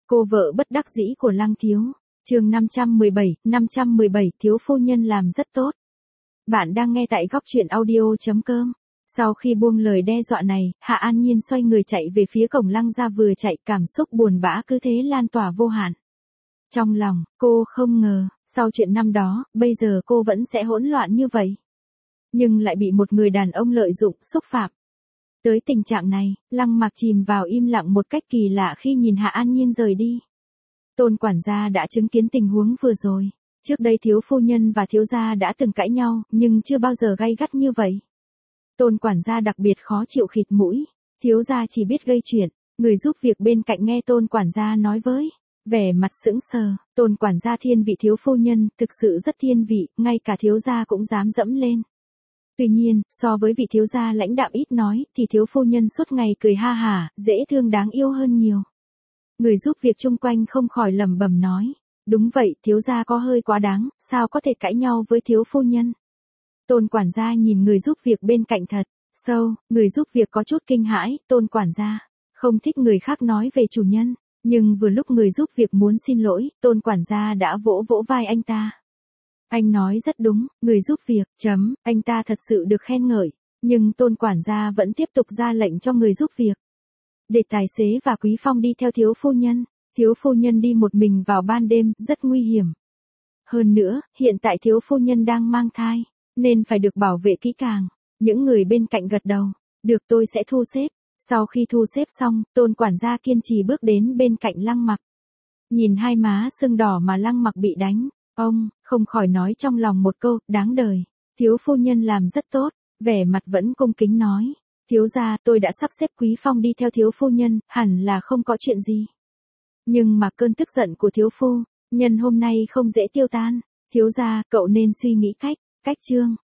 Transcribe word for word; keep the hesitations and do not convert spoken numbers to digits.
Cô vợ bất đắc dĩ của Lăng Thiếu. Chương năm trăm mười bảy, năm trăm mười bảy, thiếu phu nhân làm rất tốt. Bạn đang nghe tại góc truyện audio chấm com. Sau khi buông lời đe dọa này, Hạ An Nhiên xoay người chạy về phía cổng Lăng gia, vừa chạy cảm xúc buồn bã cứ thế lan tỏa vô hạn. Trong lòng, cô không ngờ, sau chuyện năm đó, bây giờ cô vẫn sẽ hỗn loạn như vậy. Nhưng lại bị một người đàn ông lợi dụng, xúc phạm. Tới tình trạng này, Lăng Mặc chìm vào im lặng một cách kỳ lạ khi nhìn Hạ An Nhiên rời đi. Tôn quản gia đã chứng kiến tình huống vừa rồi. Trước đây thiếu phu nhân và thiếu gia đã từng cãi nhau, nhưng chưa bao giờ gay gắt như vậy. Tôn quản gia đặc biệt khó chịu khịt mũi. Thiếu gia chỉ biết gây chuyện. Người giúp việc bên cạnh nghe tôn quản gia nói với vẻ mặt sững sờ. Tôn quản gia thiên vị thiếu phu nhân, thực sự rất thiên vị, ngay cả thiếu gia cũng dám dẫm lên. Tuy nhiên, so với vị thiếu gia lãnh đạm ít nói, thì thiếu phu nhân suốt ngày cười ha hả, dễ thương đáng yêu hơn nhiều. Người giúp việc chung quanh không khỏi lẩm bẩm nói. Đúng vậy, thiếu gia có hơi quá đáng, sao có thể cãi nhau với thiếu phu nhân. Tôn quản gia nhìn người giúp việc bên cạnh thật sâu, người giúp việc có chút kinh hãi, tôn quản gia không thích người khác nói về chủ nhân, nhưng vừa lúc người giúp việc muốn xin lỗi, tôn quản gia đã vỗ vỗ vai anh ta. Anh nói rất đúng, người giúp việc, chấm, anh ta thật sự được khen ngợi, nhưng tôn quản gia vẫn tiếp tục ra lệnh cho người giúp việc. Để tài xế và Quý Phong đi theo thiếu phu nhân, thiếu phu nhân đi một mình vào ban đêm, rất nguy hiểm. Hơn nữa, hiện tại thiếu phu nhân đang mang thai, nên phải được bảo vệ kỹ càng. Những người bên cạnh gật đầu, được tôi sẽ thu xếp. Sau khi thu xếp xong, tôn quản gia kiên trì bước đến bên cạnh Lăng Mặc. Nhìn hai má sưng đỏ mà Lăng Mặc bị đánh, ông không khỏi nói trong lòng một câu, đáng đời. Thiếu phu nhân làm rất tốt, vẻ mặt vẫn cung kính nói. Thiếu gia, tôi đã sắp xếp Quý Phong đi theo thiếu phu nhân, hẳn là không có chuyện gì. Nhưng mà cơn tức giận của thiếu phu nhân hôm nay không dễ tiêu tan. Thiếu gia, cậu nên suy nghĩ cách, cách chương.